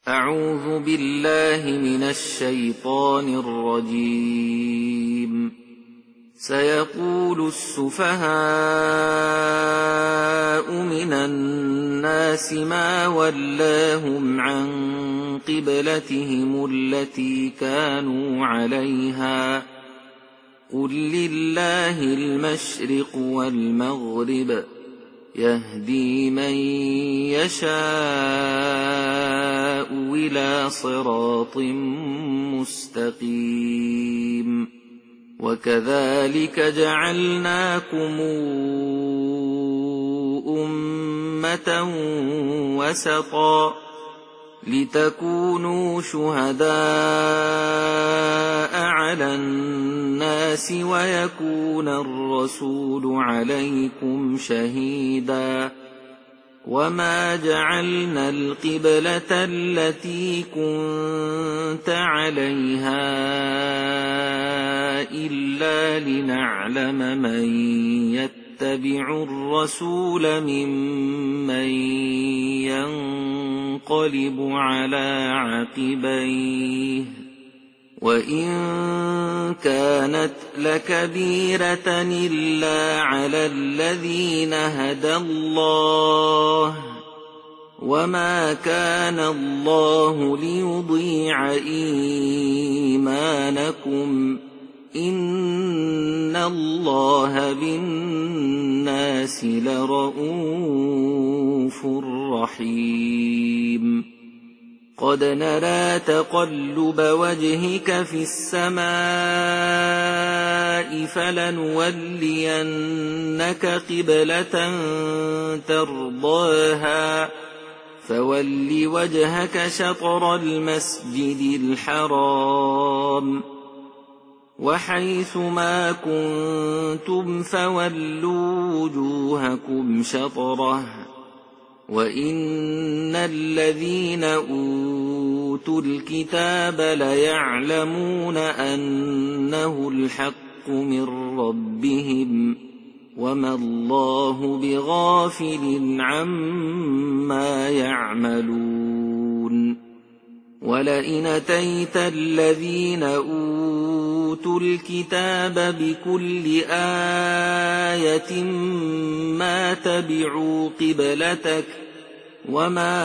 أعوذ بالله من الشيطان الرجيم. سيقول السفهاء من الناس ما ولاهم عن قبلتهم التي كانوا عليها قل لله المشرق والمغرب يهدي من يشاء إلى صراط مستقيم. وكذلك جعلناكم أمة وسطا لتكونوا شهداء على الناس ويكون الرسول عليكم شهيدا. وما جعلنا القبلة التي كنت عليها إلا لنعلم من يتبع الرسول ممن ينقلب على عقبيه وإن كانت لكبيرة إلا على الذين هدى الله وما كان الله ليضيع إيمانكم إن الله بالناس لرءوف رحيم. قد نرى تقلب وجهك في السماء فلنولينك قبلة ترضاها فول وجهك شطر المسجد الحرام وحيث ما كنتم فولوا وجوهكم شطره وإن الذين أوتوا الكتاب ليعلمون أنه الحق من ربهم وما الله بغافل عما يعملون. ولئن أتيت الذين أوتوا الكتاب بكل آية ما تبعوا قبلتك وما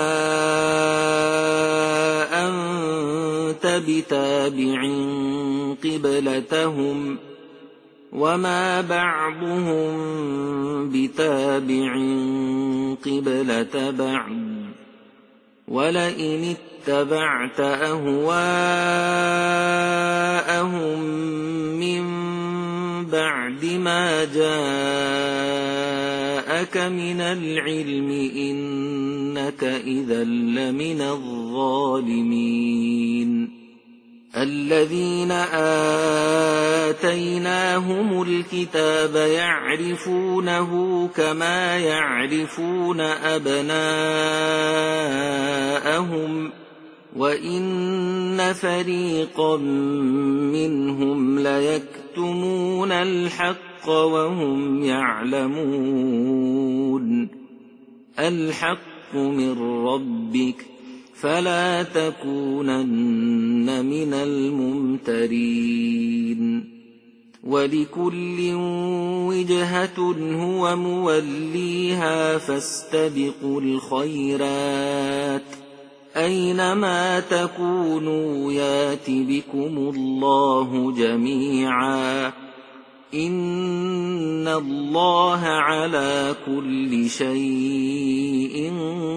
أنت بتابع قبلتهم وما بعضهم بتابع قبلة بعض. ولئن اتبعت أهواءهم من بعد ما جاءك من العلم إنك إذا لمن الظالمين. الذين آتيناهم الكتاب يعرفونه كما يعرفون أبناءهم وإن فريقا منهم ليكتمون الحق وهم يعلمون. الحق من ربك فلا تكونن من الممترين. ولكل وجهة هو موليها فاستبقوا الخيرات أينما تكونوا يات بكم الله جميعا إن الله على كل شيء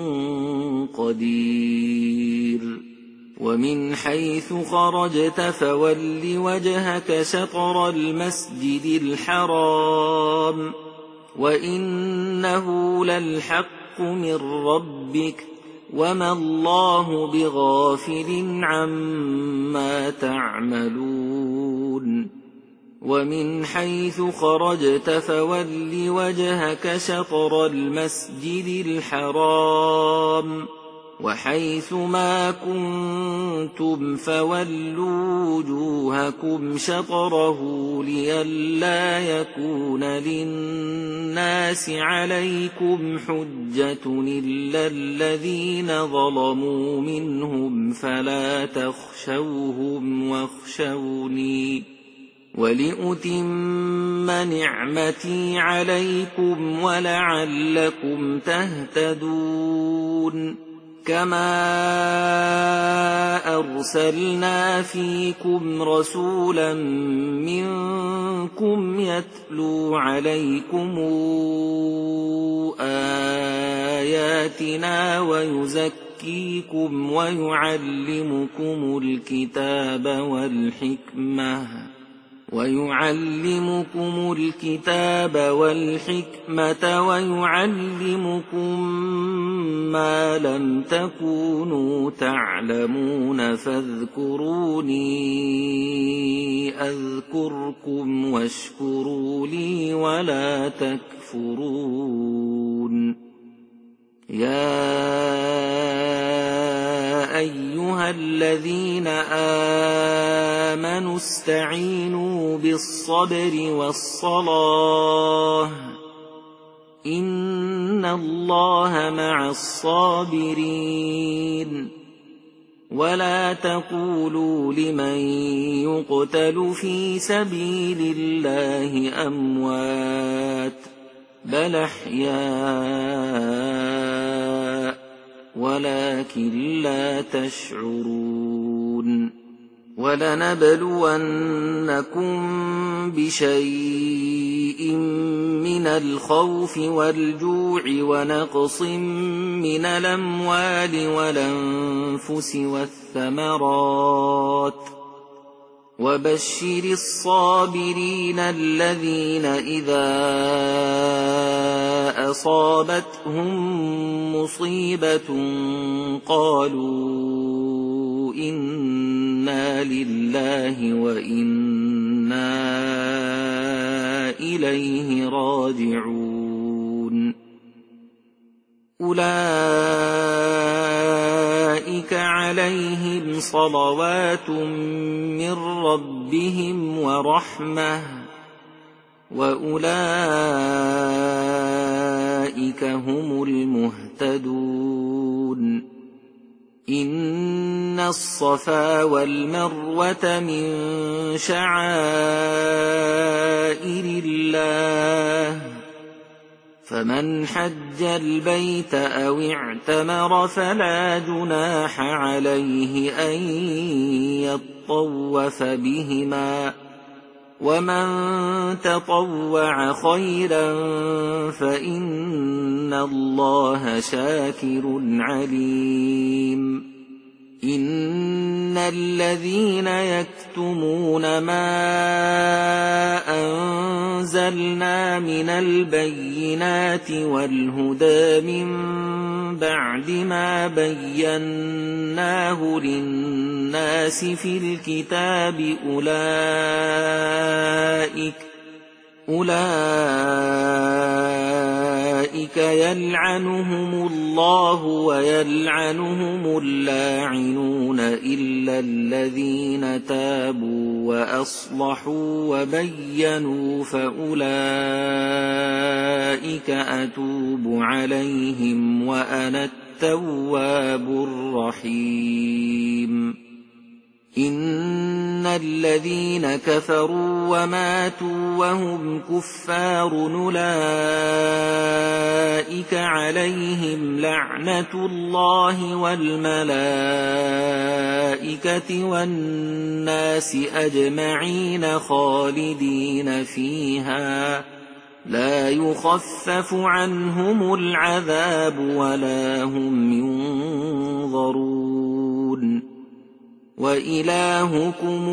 قدير. ومن حيث خرجت فول وجهك شطر المسجد الحرام وإنه للحق من ربك وما الله بغافل عما تعملون. ومن حيث خرجت فول وجهك شطر المسجد الحرام وحيث ما كنتم فولوا وجوهكم شطره لئلا يكون للناس عليكم حجة إلا الذين ظلموا منهم فلا تخشوهم واخشوني ولأتم نعمتي عليكم ولعلكم تهتدون كما أرسلنا فيكم رسولا منكم يتلو عليكم آياتنا ويزكيكم ويعلمكم الكتاب والحكمة ويعلمكم ما لم تكونوا تعلمون فاذكروني أذكركم واشكروا لي ولا تكفرون يا أيها الذين آمنوا استعينوا بالصبر والصلاة إن الله مع الصابرين ولا تقولوا لمن يقتل في سبيل الله أموات بل أحياء ولكن لا تشعرون ولنبلونكم بشيء من الخوف والجوع ونقص من الأموال والأنفس والثمرات وبشر الصابرين الذين إذا أصابتهم مصيبة قالوا إنا لله وإنا إليه راجعون أولئك عليهم صلوات من ربهم ورحمة وأولئك هم المهتدون إن الصفا والمروة من شعائر الله فمن حج البيت أو اعتمر فلا جناح عليه أن يطوف بهما ومن تطوع خيرا فإن الله شاكر عليم إن الذين يكتمون ما أنزلنا من البينات والهدى من بعد ما بيناه للناس في الكتاب أولئك يلعنهم الله ويلعنهم اللاعنون إلا الذين تابوا وأصلحوا وبينوا فأولئك أتوب عليهم وأنا التواب الرحيم إن الذين كفروا وماتوا وهم كفار أولئك عليهم لعنة الله والملائكة والناس أجمعين خالدين فيها لا يخفف عنهم العذاب ولا هم ينظرون وإلهكم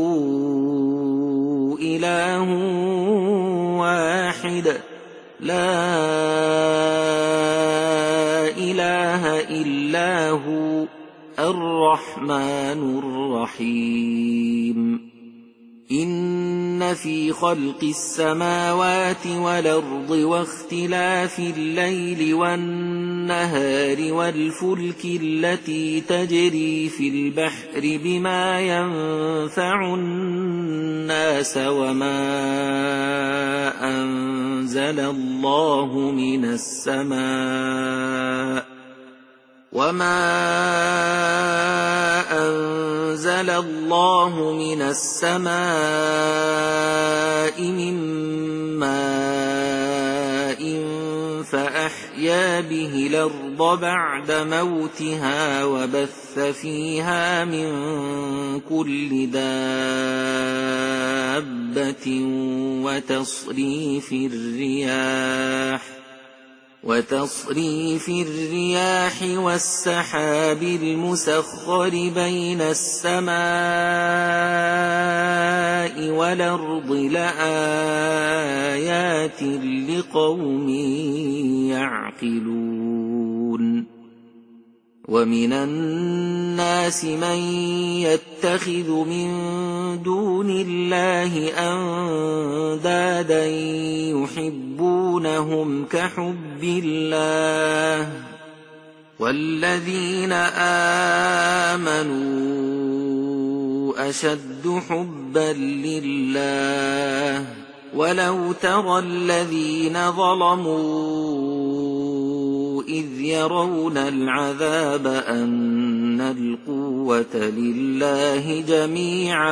إله واحد لا إله إلا هو الرحمن الرحيم إن في خلق السماوات والأرض واختلاف الليل والنهار والفلك التي تجري في البحر بما ينفع الناس وما أنزل الله من السماء من ماء فأحيا به الأرض بعد موتها وبث فيها من كل دابة وتصريف الرياح والسحاب المسخر بين السماء والأرض لآيات لقوم يعقلون ومن الناس من يتخذ من دون الله أندادا يحبونهم كحب الله والذين آمنوا أشد حبا لله ولو ترى الذين ظلموا إذ يرون العذاب أن القوة لله جميعا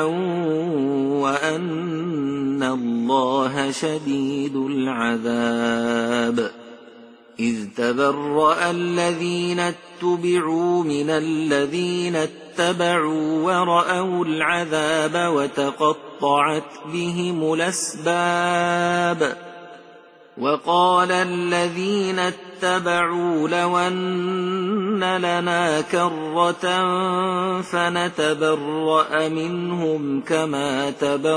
وأن الله شديد العذاب إذ تبرأ الذين اتبعوا من الذين اتبعوا ورأوا العذاب وتقطعت بهم الأسباب وقال الذين اتبعوا لو أن لنا كرة فنتبرأ منهم كما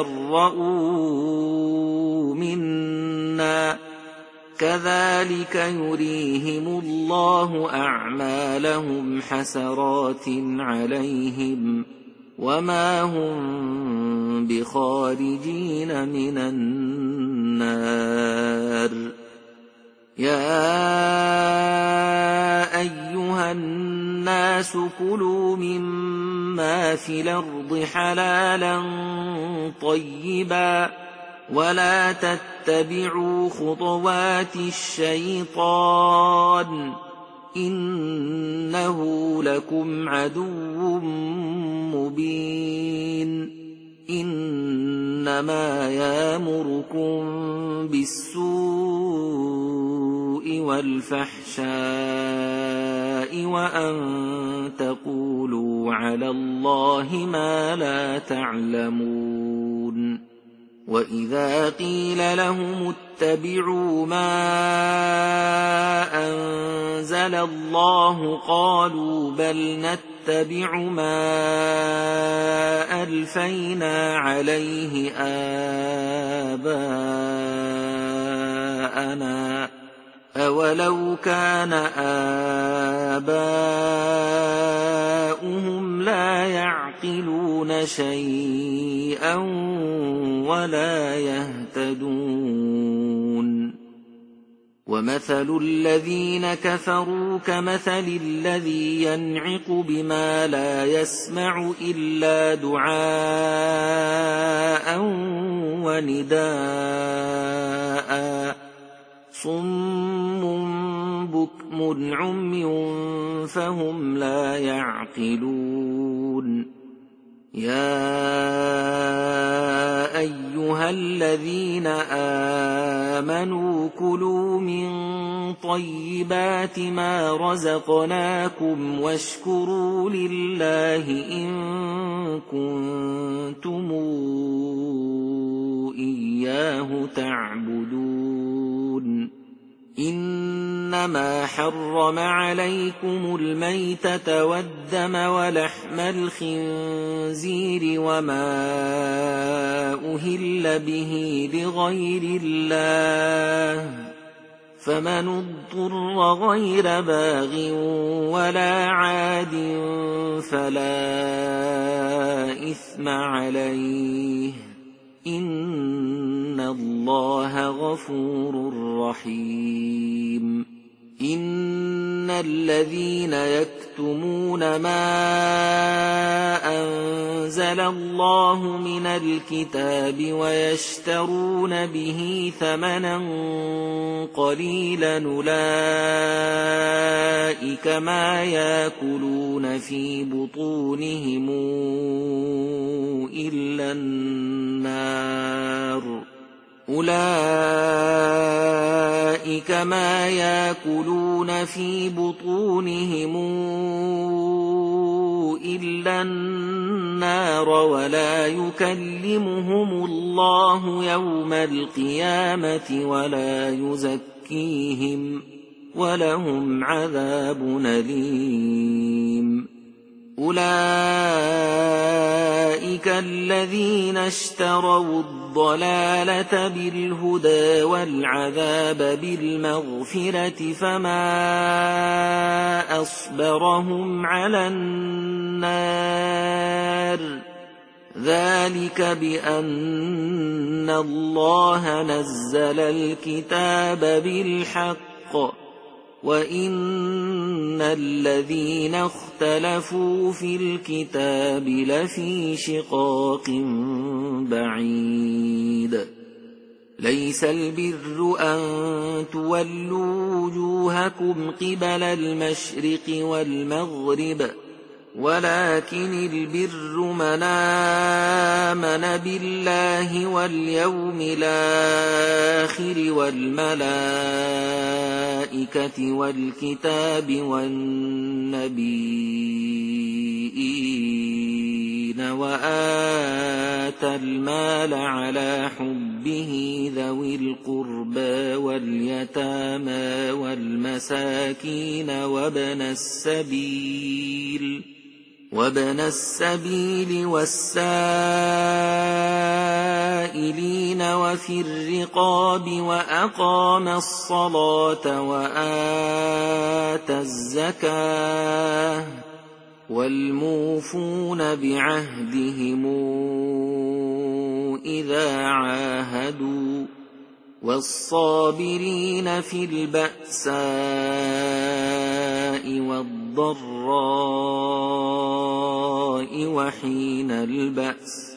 تبرؤوا منا كذلك يريهم الله أعمالهم حسرات عليهم وما هم بخارجين من النار يا أيها الناس كلوا مما في الأرض حلالا طيبا ولا تتبعوا خطوات الشيطان إنه لكم عدو مبين إنما يأمركم بالسوء والفحشاء وأن تقولوا على الله ما لا تعلمون وإذا قيل لهم اتبعوا ما أنزل الله قالوا بل نتبع ما ألفينا عليه آباءنا أولو كان آباؤهم لا يعقلون شيئا ولا يهتدون ومثل الذين كفروا كمثل الذي ينعق بما لا يسمع إلا دعاء ونداء صم بكم عمي فهم لا يعقلون يا أيها الذين آمنوا كلوا من طيبات ما رزقناكم واشكروا لله إن كنتم إياه تعبدون إنما حرم عليكم الميتة والدم ولحم الخنزير وما أهل به لغير الله فمن اضطر غير باغ ولا عاد فلا إثم عليه إن الله غفور رحيم إن الذين يكتمون ما أنزل الله من الكتاب ويشترون به ثمنا قليلا أولئك ما يأكلون في بطونهم إلا النار أولئك ما يأكلون في بطونهم إلا النار ولا يكلمهم الله يوم القيامة ولا يزكيهم ولهم عذاب أليم أولئك الذين اشتروا الضلالة بالهدى والعذاب بالمغفرة فما أصبرهم على النار ذلك بأن الله نزل الكتاب بالحق وإن الذين اختلفوا في الكتاب لفي شقاق بعيد ليس البر أن تولوا وجوهكم قبل المشرق والمغرب ولكن البر من آمن بالله واليوم الآخر والملائكة والكتاب والنبيين وآتى المال على حبه ذوي القربى واليتامى والمساكين وابن السبيل والسائلين وفي الرقاب وأقام الصلاة وآتى الزكاة والموفون بعهدهم إذا عاهدوا والصابرين في البأساء والضراء وحين البأس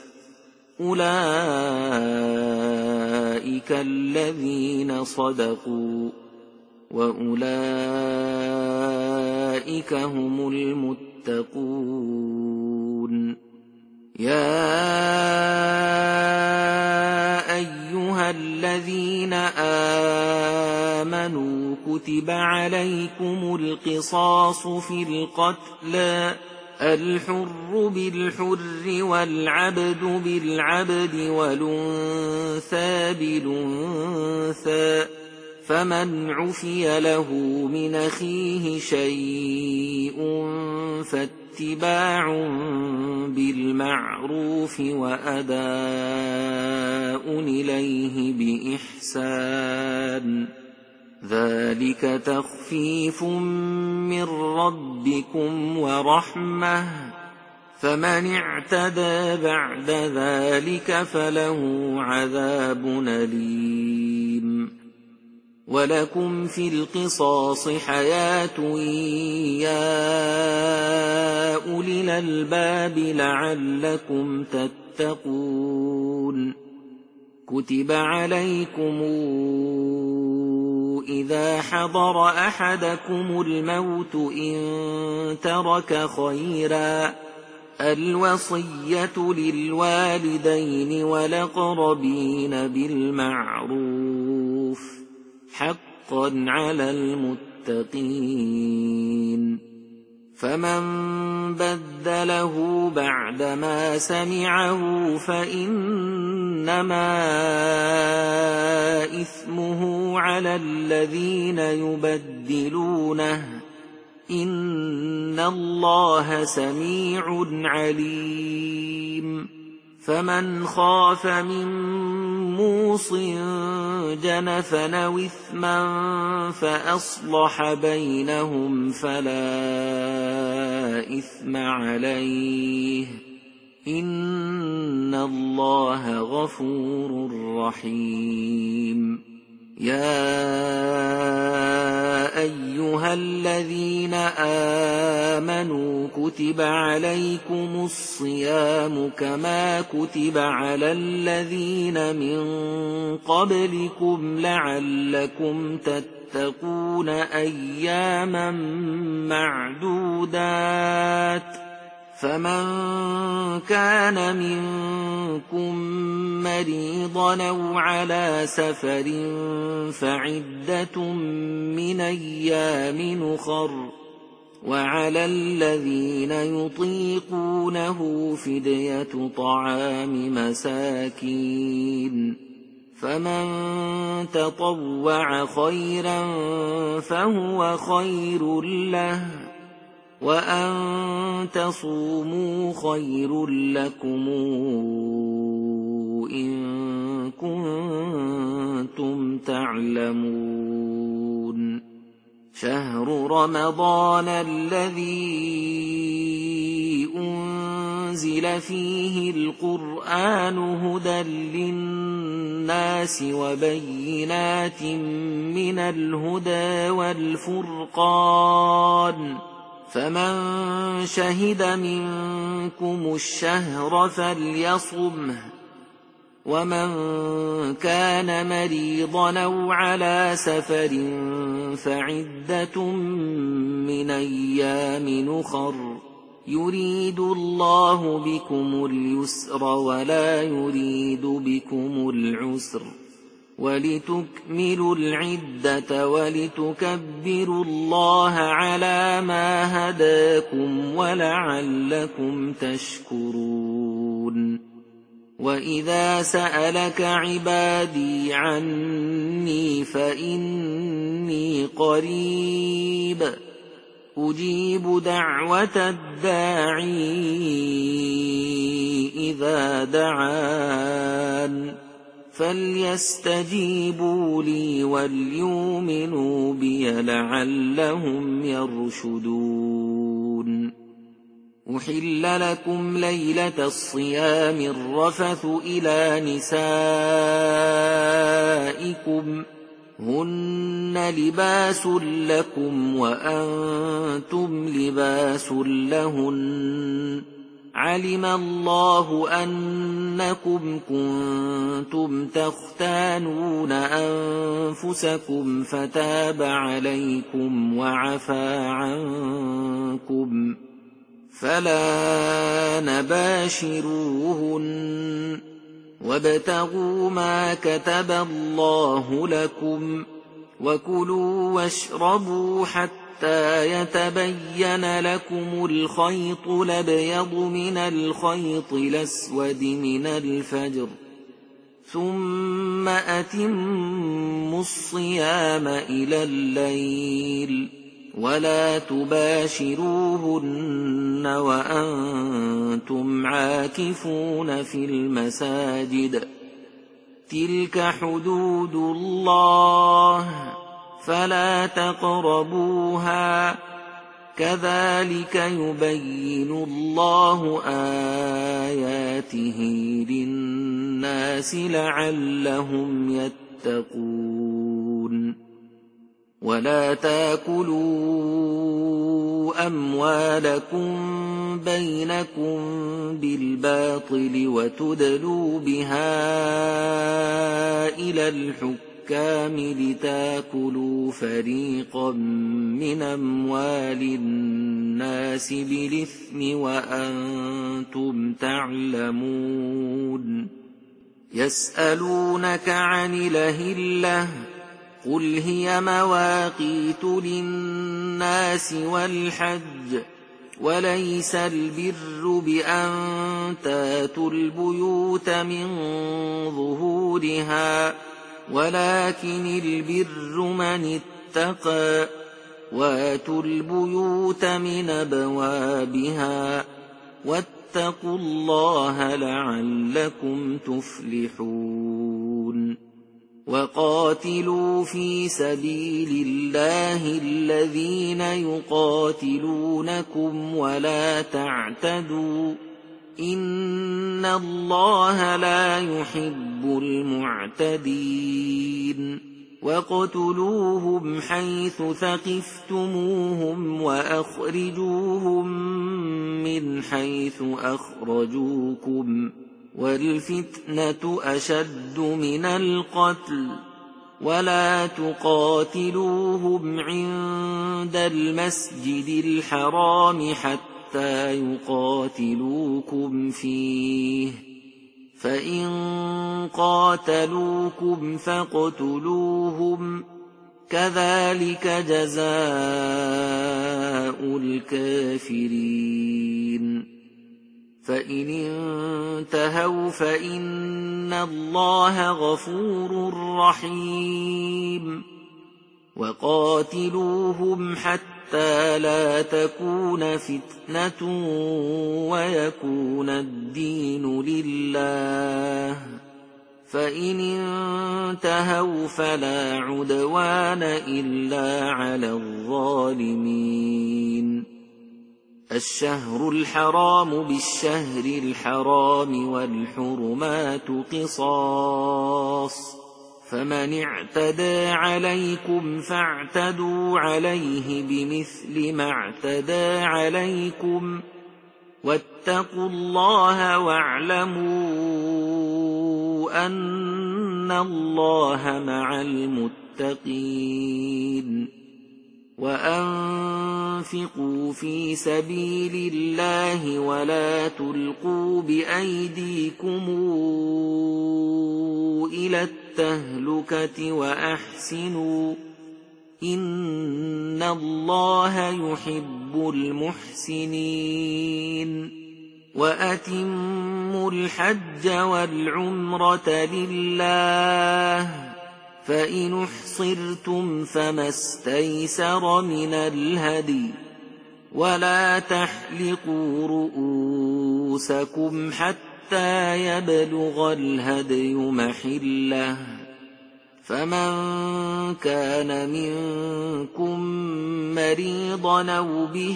أولئك الذين صدقوا وأولئك هم المتقون يا أيها الذين آمنوا كتب عليكم القصاص في القتلى الحر بالحر والعبد بالعبد والأنثى بالأنثى فمن عفي له من أخيه شيء فاتباع بالمعروف وأداء إليه بإحسان ذلك تخفيف من ربكم ورحمة فمن اعتدى بعد ذلك فله عذاب أليم ولكم في القصاص حياة يا أولي الألباب لعلكم تتقون كتب عليكم إذا حضر أحدكم الموت إن ترك خيرا الوصية للوالدين والأقربين بالمعروف حقا على المتقين فمن بدله بعدما سمعه فإنما إثمه على الذين يبدلونه إن الله سميع عليم فمن خاف من موص جنفا أو إثما فأصلح بينهم فلا إثم عليه إن الله غفور رحيم يا أيها الذين آمنوا كتب عليكم الصيام كما كتب على الذين من قبلكم لعلكم تتقون أياما معدودات فمن كان منكم مريضا أو على سفر فعدة من أيام أخر وعلى الذين يطيقونه فدية طعام مساكين فمن تطوع خيرا فهو خير له وأن تصوموا خير لكم إن كنتم تعلمون شهر رمضان الذي أنزل فيه القرآن هدى للناس وبينات من الهدى والفرقان فمن شهد منكم الشهر فليصمه ومن كان مريضا أو على سفر فعدة من أيام أخر يريد الله بكم اليسر ولا يريد بكم العسر ولتكملوا العدة ولتكبروا الله على ما هداكم ولعلكم تشكرون وإذا سألك عبادي عني فإني قريب أجيب دعوة الداعي إذا دعان فليستجيبوا لي وليؤمنوا بي لعلهم يرشدون أحل لكم ليلة الصيام الرفث إلى نسائكم هن لباس لكم وأنتم لباس لهن علم الله أنكم كنتم تختانون أنفسكم فتاب عليكم وعفى عنكم فلا نباشروهن وابتغوا ما كتب الله لكم وكلوا واشربوا حتى يتبين لكم الخيط الأبيض من الخيط الأسود من الفجر ثم أتموا الصيام إلى الليل ولا تباشروهن وأنتم عاكفون في المساجد تلك حدود الله فلا تقربوها كذلك يبين الله آياته للناس لعلهم يتقون ولا تاكلوا أموالكم بينكم بالباطل وتدلوا بها إلى الحكام لتاكلوا فريقا من أموال الناس بالإثم وأنتم تعلمون يسألونك عن الأهلة قل هي مواقيت للناس والحج وليس البر بأن تاتوا البيوت من ظهورها ولكن البر من اتقى واتوا البيوت من أبوابها واتقوا الله لعلكم تفلحون وقاتلوا في سبيل الله الذين يقاتلونكم ولا تعتدوا إن الله لا يحب المعتدين واقتلوهم حيث ثقفتموهم وأخرجوهم من حيث أخرجوكم والفتنة أشد من القتل ولا تقاتلوهم عند المسجد الحرام حتى يقاتلوكم فيه فإن قاتلوكم فاقتلوهم كذلك جزاء الكافرين فإن انتهوا فإن الله غفور رحيم وقاتلوهم حتى لا تكون فتنة ويكون الدين لله فإن انتهوا فلا عدوان إلا على الظالمين الشهر الحرام بالشهر الحرام والحرمات قصاص فمن اعتدى عليكم فاعتدوا عليه بمثل ما اعتدى عليكم واتقوا الله واعلموا أن الله مع المتقين وأنفقوا في سبيل الله ولا تلقوا بأيديكم إلى التهلكة وأحسنوا إن الله يحب المحسنين وأتموا الحج والعمرة لله فإن احصرتم فما استيسر من الهدي ولا تحلقوا رؤوسكم حتى يبلغ الهدي محله فمن كان منكم مريضا أو به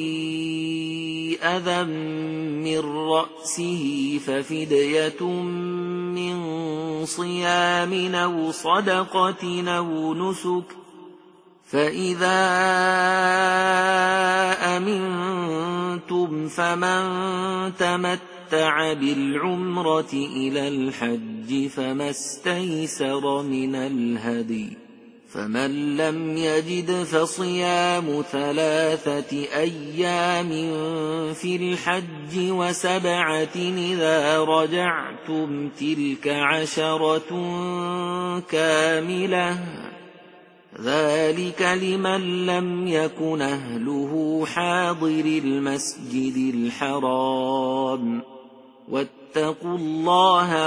أذى من رأسه ففدية من صيام أو صدقة أو نسك فإذا أمنتم فمن تمتع بالعمرة إلى الحج فما استيسر من الهدي فمن لم يجد فصيام 3 أيام في الحج و7 إذا رجعتم تلك 10 كاملة ذلك لمن لم يكن أهله حاضر المسجد الحرام واتقوا الله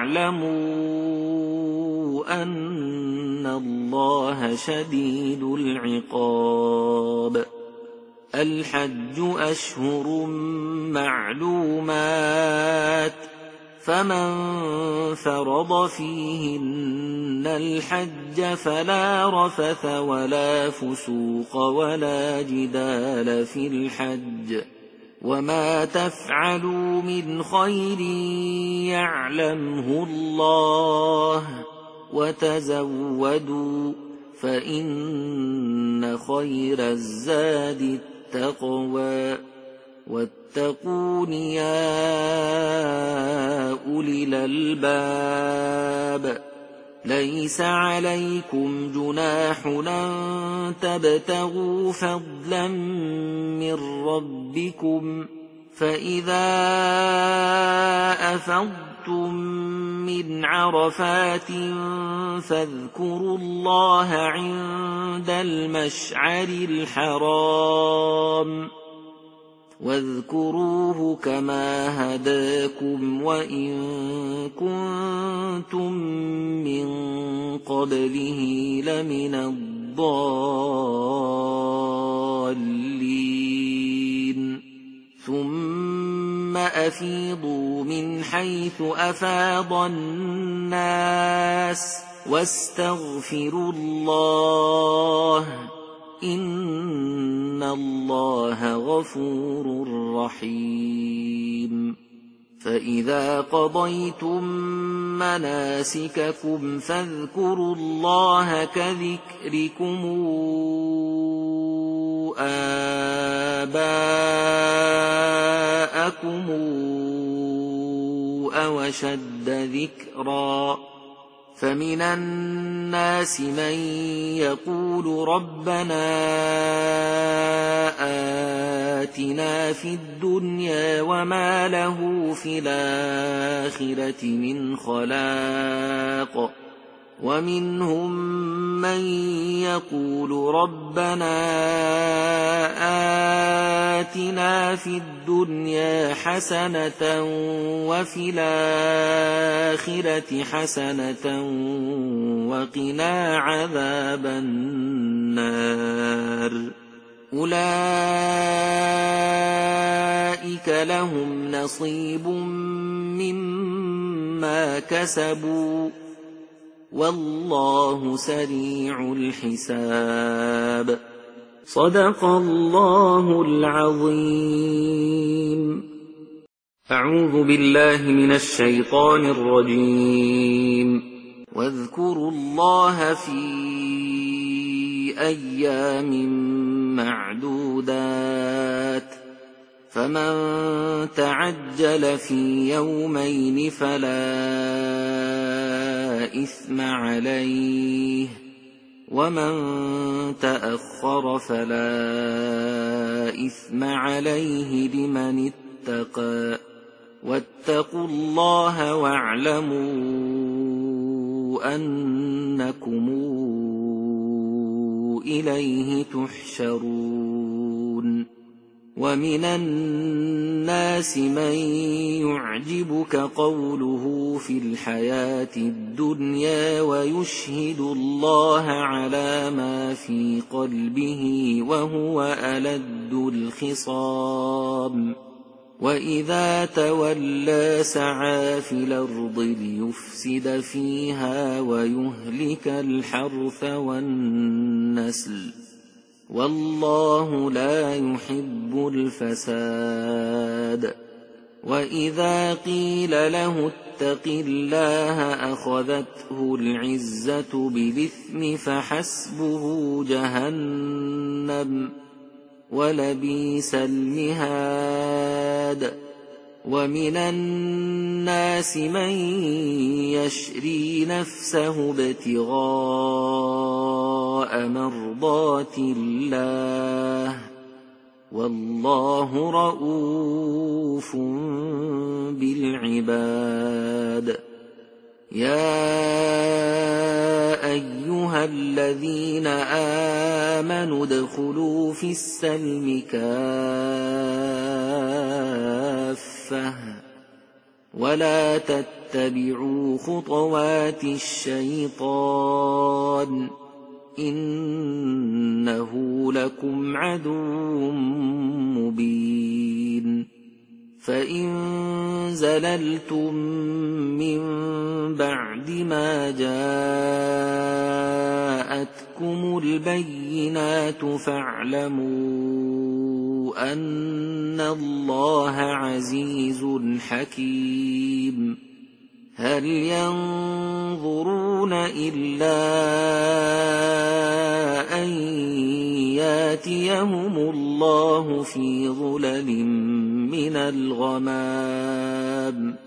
واعلموا أن الله شديد العقاب الحج أشهر معلومات فمن فرض فيهن الحج فلا رفث ولا فسوق ولا جدال في الحج وما تفعلوا من خير يعلمه الله وتزودوا فإن خير الزاد التقوى واتقون يا أولي الألباب ليس عليكم جناح أن تبتغوا فضلا من ربكم فإذا أفضتم من عرفات فاذكروا الله عند المشعر الحرام واذكروه كما هداكم وإن كنتم من قبله لمن الضالين ثم أفيضوا من حيث أفاض الناس واستغفروا الله إن الله غفور رحيم فإذا قضيتم مناسككم فاذكروا الله كذكركم آباءكم أو أشد ذكرا فمن الناس من يقول ربنا آتنا في الدنيا وما له في الآخرة من خلاق ومنهم من يقول ربنا آتنا في الدنيا حسنة وفي الآخرة حسنة وقنا عذاب النار أولئك لهم نصيب مما كسبوا والله سريع الحساب صدق الله العظيم. أعوذ بالله من الشيطان الرجيم. واذكروا الله في أيام معدودات فمن تعجل في يومين فلا إثم عليه ومن تأخر فلا إثم عليه لمن اتقى واتقوا الله واعلموا أنكم إليه تحشرون. ومن الناس من يعجبك قوله في الحياة الدنيا ويشهد الله على ما في قلبه وهو ألد الخصام وإذا تولى سعى في الأرض ليفسد فيها ويهلك الحرث والنسل والله لا يحب الفساد. وإذا قيل له اتق الله أخذته العزة بالإثم فحسبه جهنم ولبئس المهاد. ومن الناس من يشري نفسه ابتغاء مرضات الله والله رؤوف بالعباد. يا أيها الذين آمنوا ادخلوا في السلم كافة ولا تتبعوا خطوات الشيطان إنه لكم عدو مبين. فإن زللتم من بعد ما جاءتكم البينات فاعلموا أن الله عزيز حكيم. هل ينظرون إلا أن ياتيهم الله في ظلل من الغمام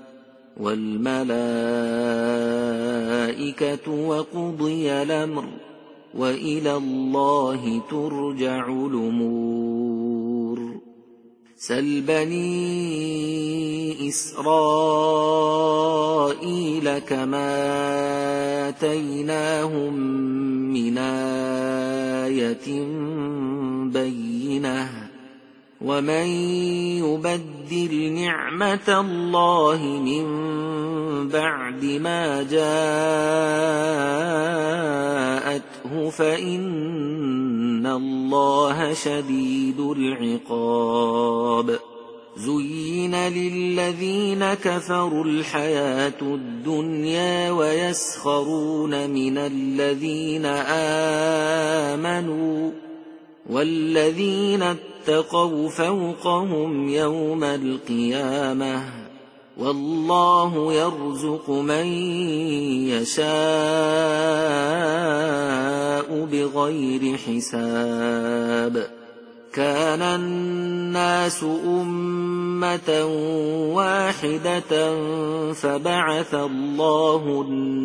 والملائكة وقضي الأمر وإلى الله ترجع الأمور. سل بني إسرائيل كما آتيناهم من آية بينة ومن يبدل نعمة الله من بعد ما جاءته فإن الله شديد العقاب. زين للذين كفروا الحياة الدنيا ويسخرون من الذين آمنوا والذين اتقوا فوقهم يوم القيامة والله يرزق من يشاء بغير حساب. كان الناس أمة واحدة فبعث الله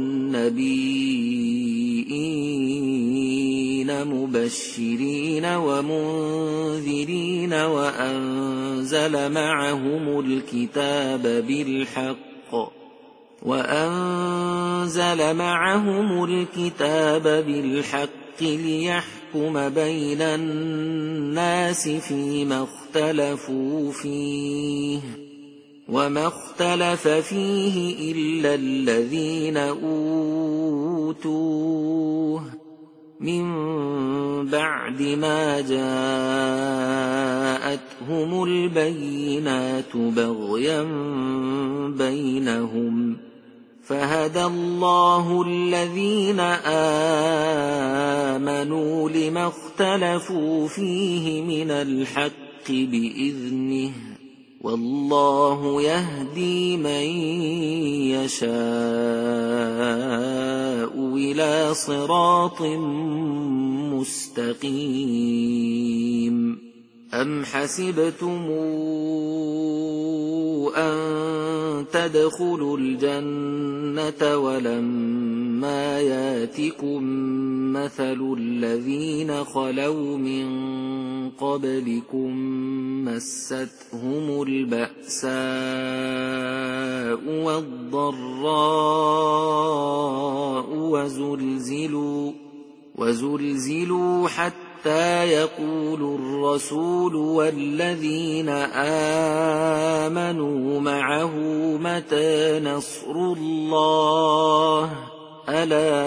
النبيين مبشرين ومنذرين وأنزل معهم الكتاب بالحق ليحكم بين الناس فيما اختلفوا فيه، وما اختلف فيه إلا الذين أوتوه من بعد ما جاءتهم البينات بغيا بينهم، فهدى الله الذين آمنوا لما اختلفوا فيه من الحق بإذنه، والله يهدي من يشاء إلى صراط مستقيم. أم حسبتم أن تدخلوا الجنة ولما ياتكم مثل الذين خلوا من قبلكم مستهم البأساء والضراء وزلزلوا حتى يقول الرسول والذين آمنوا معه متى نصر الله، ألا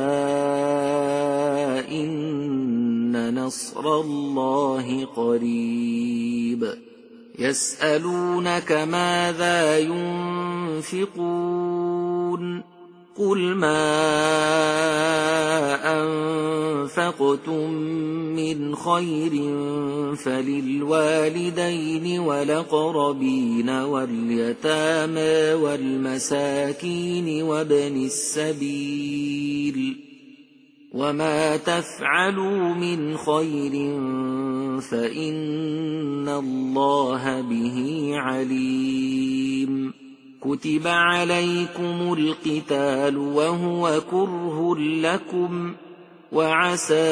إن نصر الله قريب. يسألونك ماذا ينفقون، قل ما أنفقتم من خير فللوالدين والأقربين واليتامى والمساكين وابن السبيل، وما تفعلوا من خير فإن الله به عليم. كتب عليكم القتال وهو كره لكم، وعسى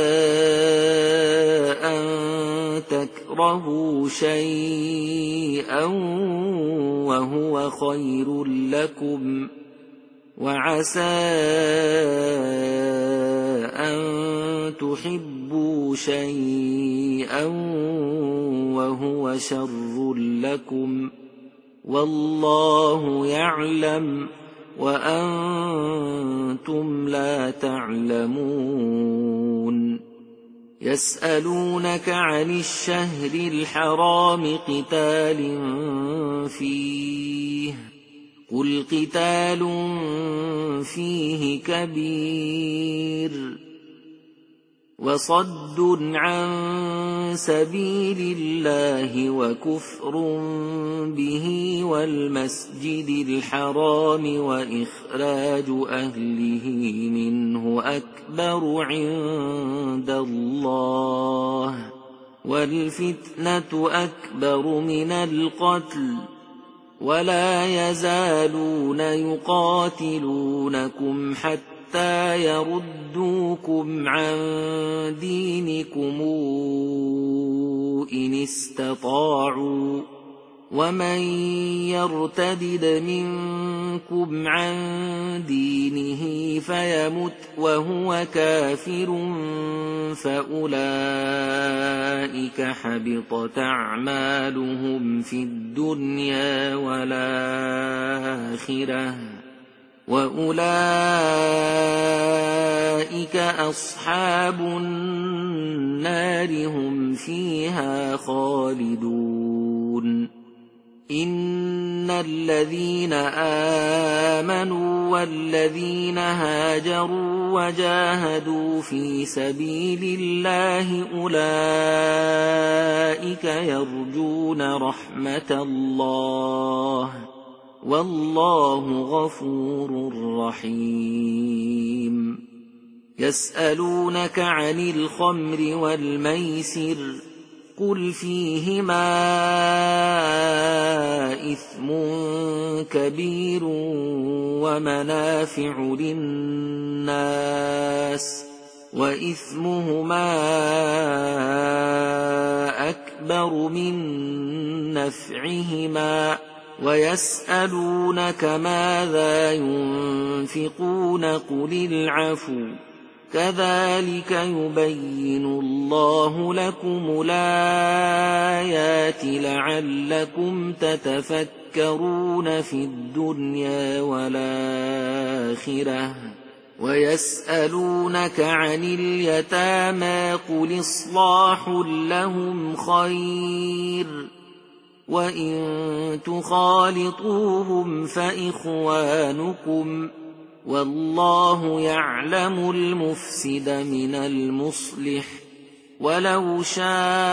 أن تكرهوا شيئا وهو خير لكم، وعسى أن تحبوا شيئا وهو شر لكم، والله يعلم وأنتم لا تعلمون. يسألونك عن الشهر الحرام قتال فيه، قل قتال فيه كبير وصد عن سبيل الله وكفر به والمسجد الحرام وإخراج أهله منه أكبر عند الله، والفتنة أكبر من القتل، ولا يزالون يقاتلونكم حتى يردوكم عن دينكم إن استطاعوا، ومن يرتدد منكم عن دينه فيمت وهو كافر فأولئك حبطت أعمالهم في الدنيا والآخرة، وأولئك أصحاب النار هم فيها خالدون. إن الذين آمنوا والذين هاجروا وجاهدوا في سبيل الله أولئك يرجون رحمة الله، والله غفور رحيم. يسألونك عن الخمر والميسر قل فيهما إثم كبير ومنافع للناس وإثمهما أكبر من نفعهما ويسألونك ماذا ينفقون قل العفو كذلك يبين الله لكم الآيات لعلكم تتفكرون في الدنيا والآخرة. ويسألونك عن اليتامى قل إصلاح لهم خير وإن تخالطوهم فإخوانكم والله يعلم المفسد من المصلح ولو شاء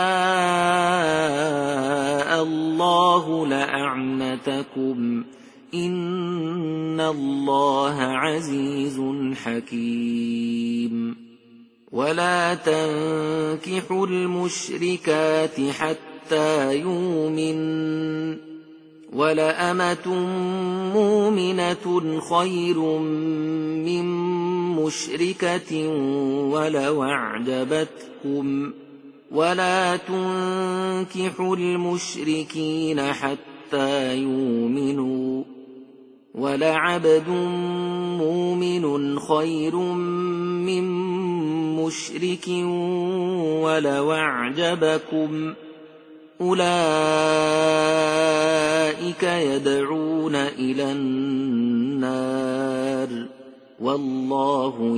الله لأعنتكم إن الله عزيز حكيم. ولا تنكحوا المشركات حتى يؤمنن ولأمة مؤمنة خير من مشركة ولو أعجبتكم ولا تنكحوا المشركين حتى يؤمنوا ولعبد مؤمن خير من مشرك ولو أعجبكم أولئك يدعون إلى النار والله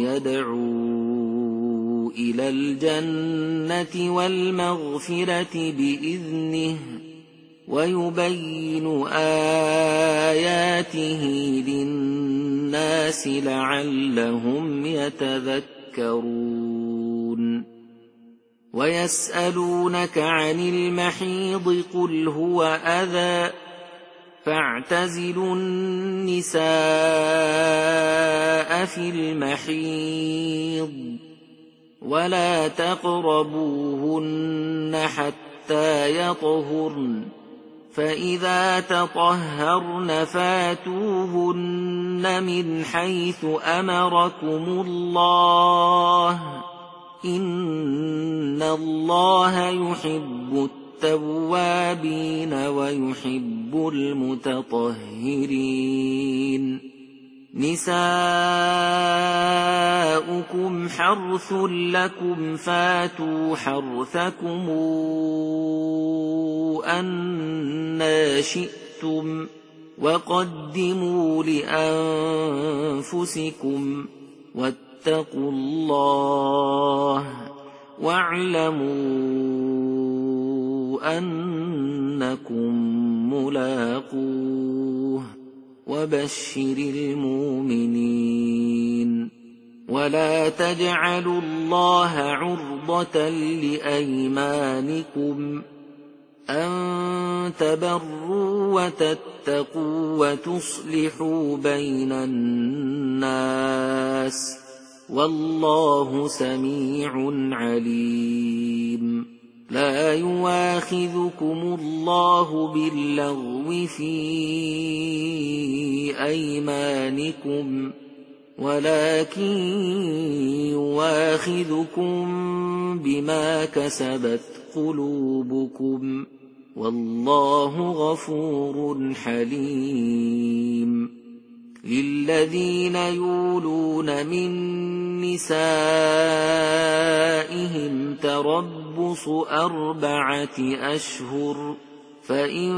يدعو إلى الجنة والمغفرة بإذنه ويبين آياته للناس لعلهم يتذكرون. ويسألونك عن المحيض قل هو أذى فاعتزلوا النساء في المحيض ولا تقربوهن حتى يطهرن فإذا تطهرن فاتوهن من حيث أمركم الله إن الله يحب التوابين ويحب المتطهرين. نساؤكم حرث لكم فاتوا حرثكم أنى شئتم وقدموا لأنفسكم واتقوا الله واعلموا أنكم ملاقوه وبشر المؤمنين. ولا تجعلوا الله عرضة لأيمانكم أن تبروا وتتقوا وتصلحوا بين الناس والله سميع عليم. لا يواخذكم الله باللغو في أيمانكم ولكن يواخذكم بما كسبت قلوبكم والله غفور حليم. للذين يولون من نسائهم تربص 4 أشهر فإن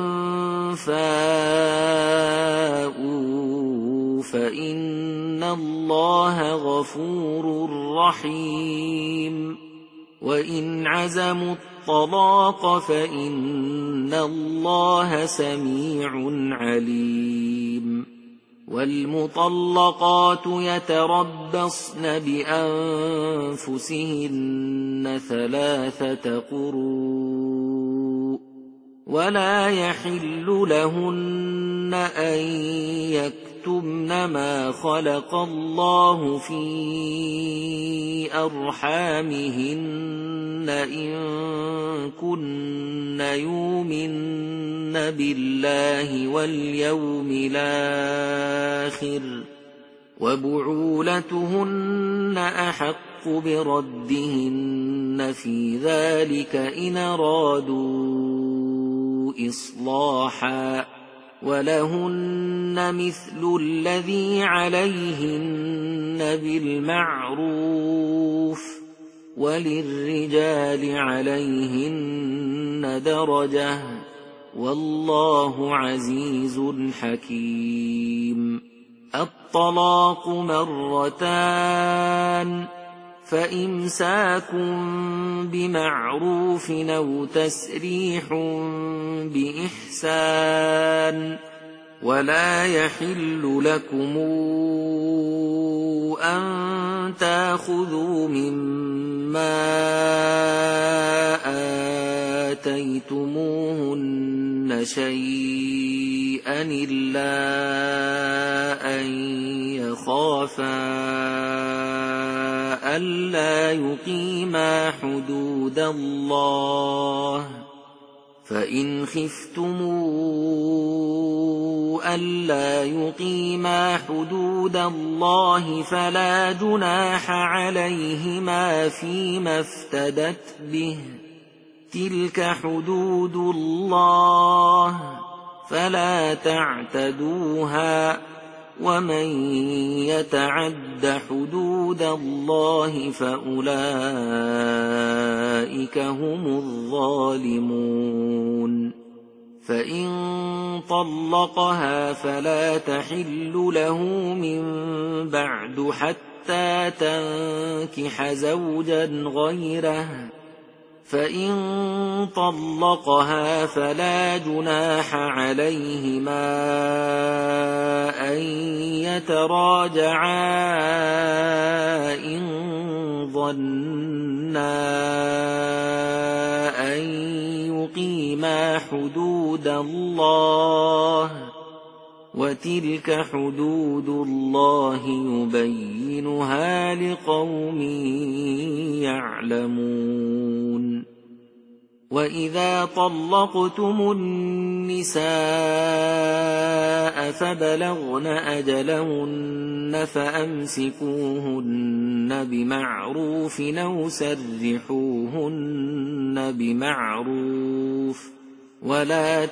فاءوا فإن الله غفور رحيم. وإن عزموا الطلاق فإن الله سميع عليم. والمطلقات يتربصن بأنفسهن 3 قروء ولا يحل لهن أن يكتمن ما خلق الله في أرحامهن إن كن يؤمن بالله واليوم الآخر وبعولتهن أحق بردهن في ذلك إن أرادوا إصلاحا ولهن مثل الذي عليهن بالمعروف وللرجال عليهن درجة والله عزيز حكيم. الطلاق مرتان فإمساك بمعروف أو تسريح بإحسان ولا يحل لكم أن تأخذوا مما آتيتموهن شيئا إلا أن يخافا ألا يقيما حدود الله فإن خفتموا ألا يقيما حدود الله فلا جناح عليهما فيما افتدت به تلك حدود الله فلا تعتدوها ومن يتعد حدود الله فأولئك هم الظالمون. فإن طلقها فلا تحل له من بعد حتى تنكح زوجا غيره فإن طلقها فلا جناح عليهما أن يتراجعا إن ظنا أن يقيما حدود الله وتلك حدود الله يبينها لقوم يعلمون. وإذا طلقتم النساء فبلغن أجلهن فأمسكوهن بمعروف أو سرحوهن بمعروف ولا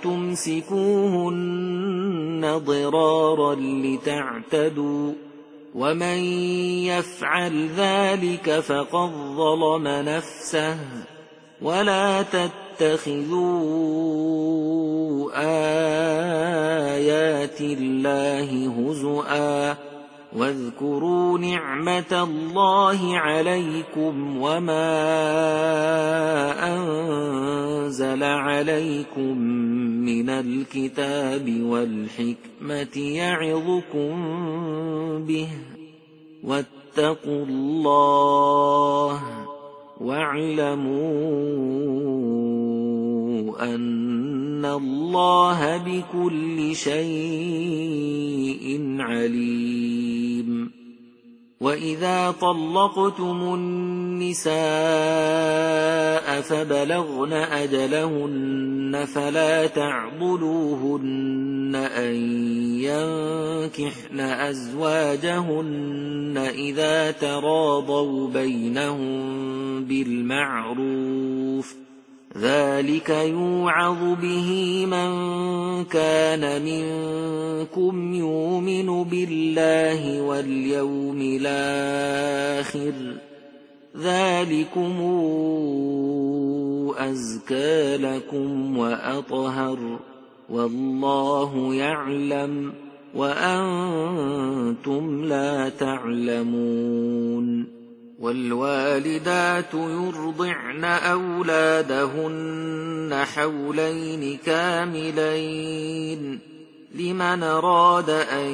تمسكوهن ضرارا لتعتدوا ومن يفعل ذلك فقد ظلم نفسه ولا تتخذوا آيات الله هزؤا واذكروا نعمة الله عليكم وما أنزل عليكم من الكتاب والحكمة يعظكم به واتقوا الله واعلموا أن الله بكل شيء عليم. وإذا طلقتم النساء فبلغن أجلهن فلا تعضلوهن أن ينكحن أزواجهن إذا تراضوا بينهم بالمعروف ذلك يوعظ به من كان منكم يؤمن بالله واليوم الآخر ذلكم أزكى لكم وأطهر والله يعلم وأنتم لا تعلمون. والوالدات يرضعن أولادهن حولين كاملين لمن أراد أن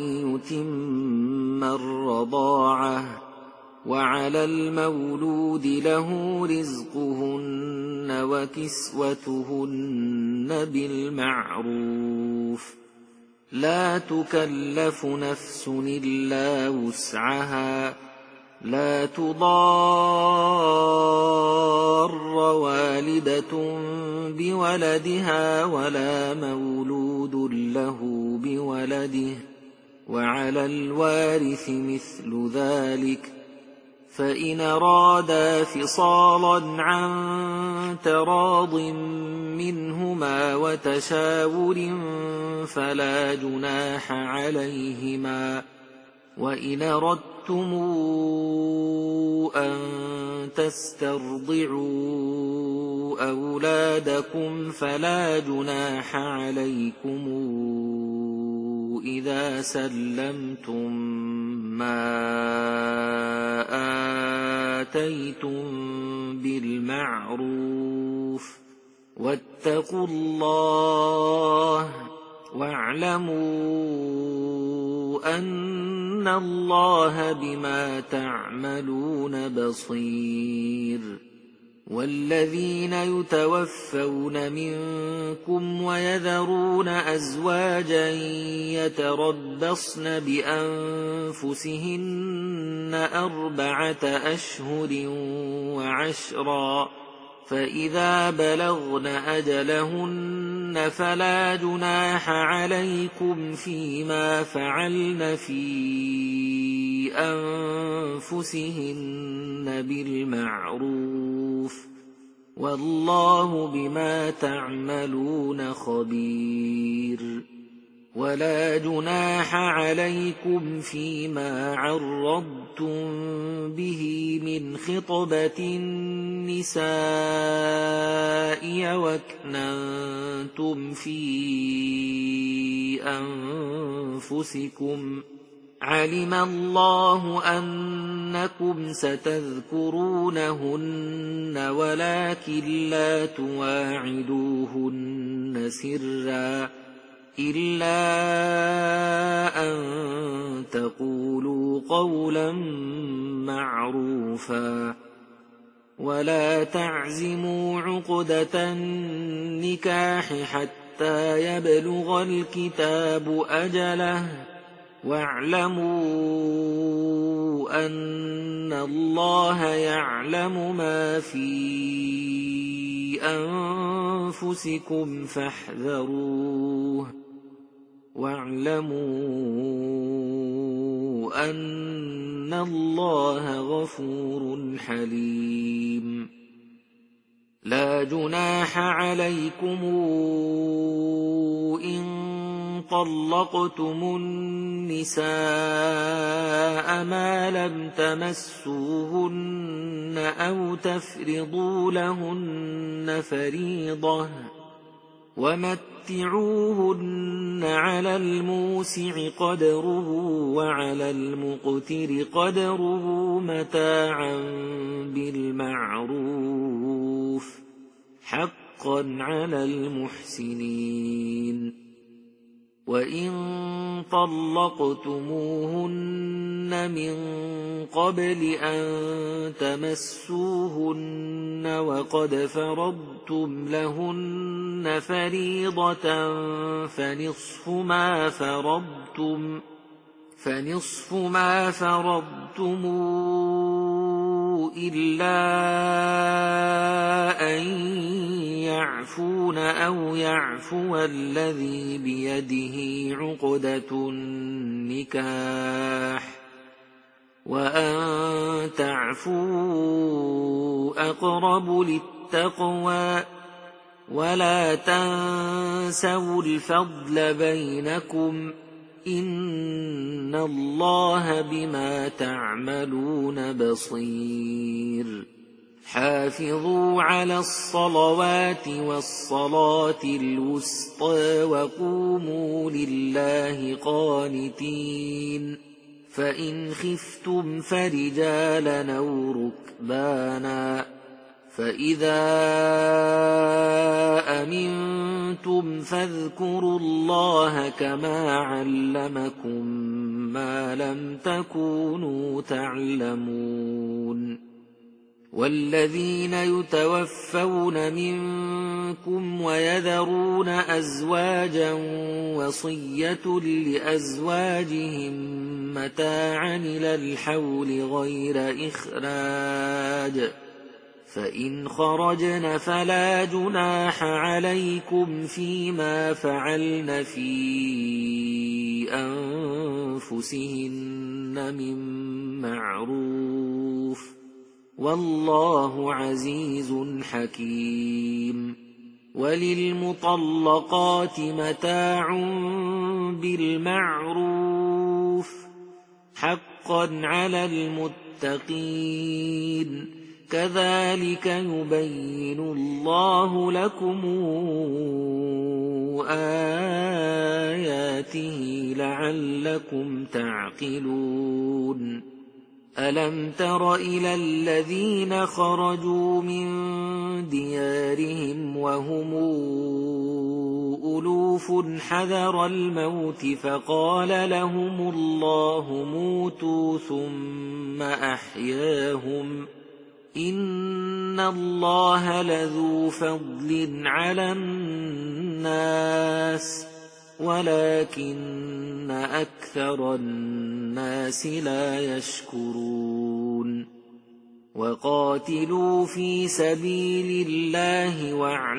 يتم الرضاعة وعلى المولود له رزقهن وكسوتهن بالمعروف لا تكلف نفس إلا وسعها لا تضار والدة بولدها ولا مولود له بولده وعلى الوارث مثل ذلك فإن أرادا فصالا عن تراض منهما وتشاور فلا جناح عليهما وإن أردتم أن تسترضعوا أولادكم فلا جناح عليكم إذا سلمتم ما آتيتم بالمعروف واتقوا الله واعلموا أن الله بما تعملون بصير والذين يتوفون منكم ويذرون أزواجا يتربصن بأنفسهن 4 أشهر وعشرا فإذا بلغن أجلهن فلا جناح عليكم فيما فعلن في أنفسهن بالمعروف والله بما تعملون خبير ولا جناح عليكم فيما عرضتم به من خطبة النساء وأكننتم في أنفسكم علم الله أنكم ستذكرونهن ولكن لا تواعدوهن سرا إلا أن تقولوا قولا معروفا ولا تعزموا عقدة النكاح حتى يبلغ الكتاب أجله واعلموا أن الله يعلم ما في أنفسكم فاحذروه واعلموا أن الله غفور حليم لا جناح عليكم إن طلقتم النساء ما لم تمسوهن أو تفرضوا لهن فريضة ومتعوهن على الموسع قدره وعلى المقتر قدره متاعا بالمعروف حقا على المحسنين وإن طلقتموهن من قبل أن تمسوهن وقد فرضتم لهن فريضة فنصف ما فرضتم إلا أن يعفون أو يعفو الذي بيده عقدة النكاح وأن تعفوا أقرب للتقوى ولا تنسوا الفضل بينكم إن الله بما تعملون بصير حافظوا على الصلوات والصلاة الوسطى وقوموا لله قانتين فإن خفتم فرجالا أو ركبانا فإذا أمنتم فاذكروا الله كما علمكم ما لم تكونوا تعلمون والذين يتوفون منكم ويذرون أزواجا وصية لأزواجهم متاعا إلى الحول غير إخراج، فإن خرجن فلا جناح عليكم فيما فعلن في أنفسهن من معروف، والله عزيز حكيم. وللمطلقات متاع بالمعروف حقا على المتقين، كذلك يبين الله لكم آياته لعلكم تعقلون. ألم تر إلى الذين خرجوا من ديارهم وهم ألوف حذر الموت فقال لهم الله موتوا ثم أحياهم، إن الله لذو فضل على الناس ولكن أكثر الناس لا يشكرون. وقاتلوا في سبيل الله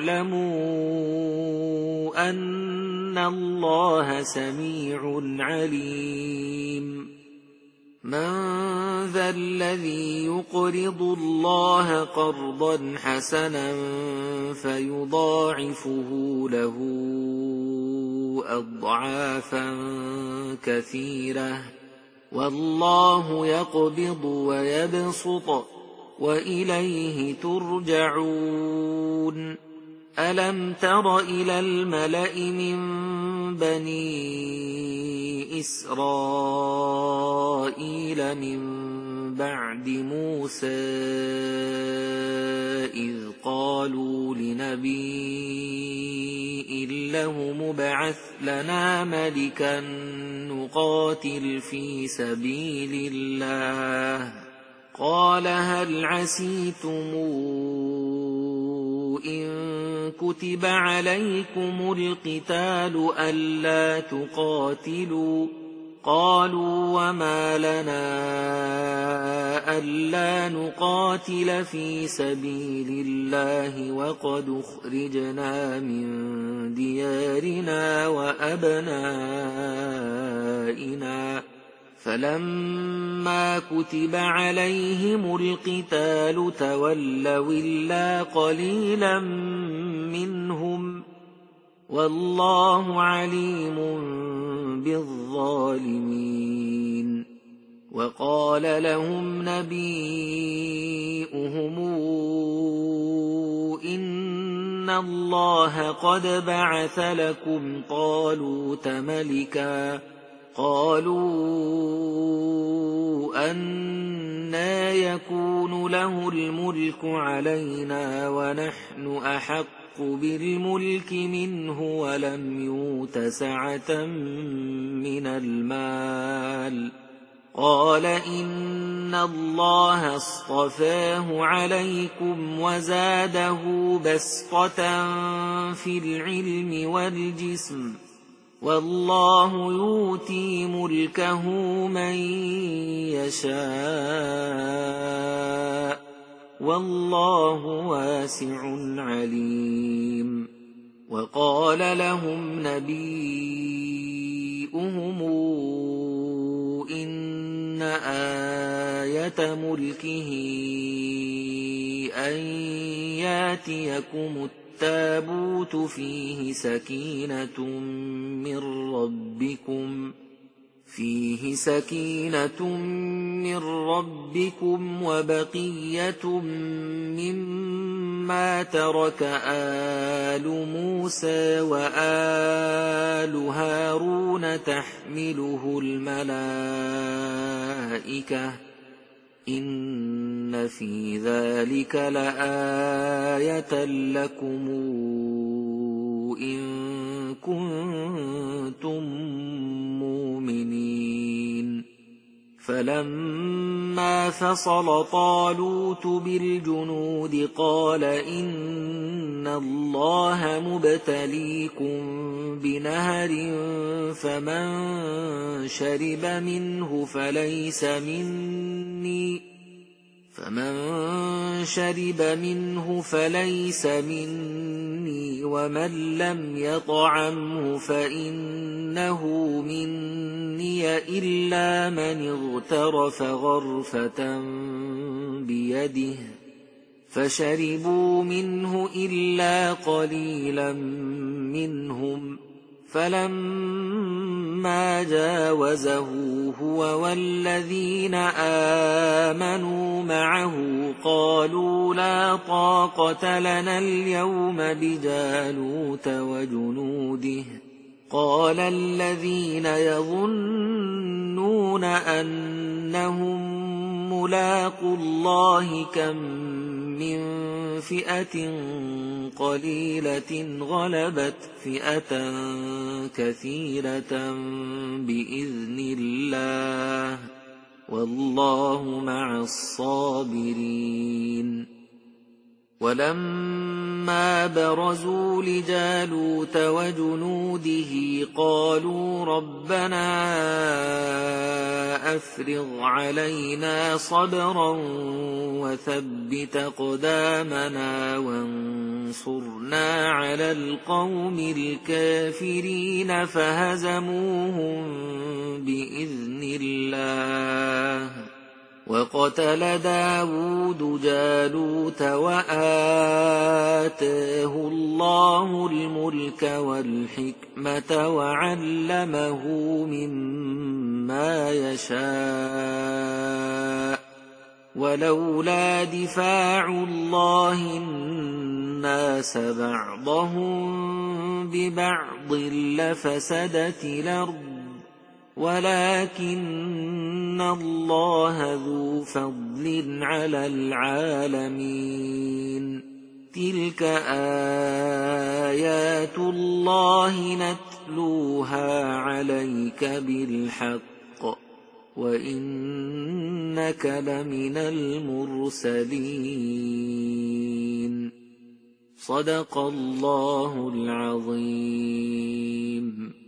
واعلموا أن الله سميع عليم. من ذا الذي يقرض الله قرضا حسنا فيضاعفه له أضعافا كثيرة، والله يقبض ويبسط وإليه ترجعون. ألم تر إلى الملأ من بني إسرائيل من بعد موسى إذ قالوا لنبي له مبعث لنا ملكا نقاتل في سبيل الله، قال هل عسيتم إن كتب عليكم القتال ألا تقاتلوا؟ قالوا وما لنا ألا نقاتل في سبيل الله وقد أخرجنا من ديارنا وأبنائنا، فلما كتب عليهم القتال تولوا إلا قليلا منهم، والله عليم بالظالمين. وقال لهم نبيؤهم إن الله قد بعث لكم طالوت ملكا، قالوا أنى يكون له الملك علينا ونحن أحق بالملك منه ولم يؤت سعة من المال، قال إن الله اصطفاه عليكم وزاده بسطة في العلم والجسم، والله يؤتي ملكه من يشاء والله واسع عليم. وقال لهم نبيؤهم إن آية ملكه أن ياتيكم التابوت فيه سكينة من ربكم وبقية مما ترك آل موسى وآل هارون تحمله الملائكة، إن في ذلك لآية لكم إن كنتم مؤمنين. فلما ولما فصل طالوت بالجنود قال إن الله مبتليكم بنهر فمن شرب منه فليس مني ومن لم يطعمه فإنه مني إلا من اغترف غرفة بيده فشربوا منه إلا قليلا منهم فلما جاوزه هو والذين آمنوا معه قالوا لا طاقة لنا اليوم بجالوت وجنوده قال الذين يظنون أنهم ملاقو الله كم من فئة قليلة غلبت فئة كثيرة بإذن الله والله مع الصابرين ولما برزوا لجالوت وجنوده قالوا ربنا أفرغ علينا صبرا وثبت أقدامنا وانصرنا على القوم الكافرين فهزموهم بإذن الله وقتل داود جالوت وآتاه الله الملك والحكمة وعلمه مما يشاء ولولا دفاع الله الناس بعضهم ببعض لفسدت الأرض ولكن الله ذو فضل على العالمين تلك آيات الله نتلوها عليك بالحق وإنك لمن المرسلين صدق الله العظيم.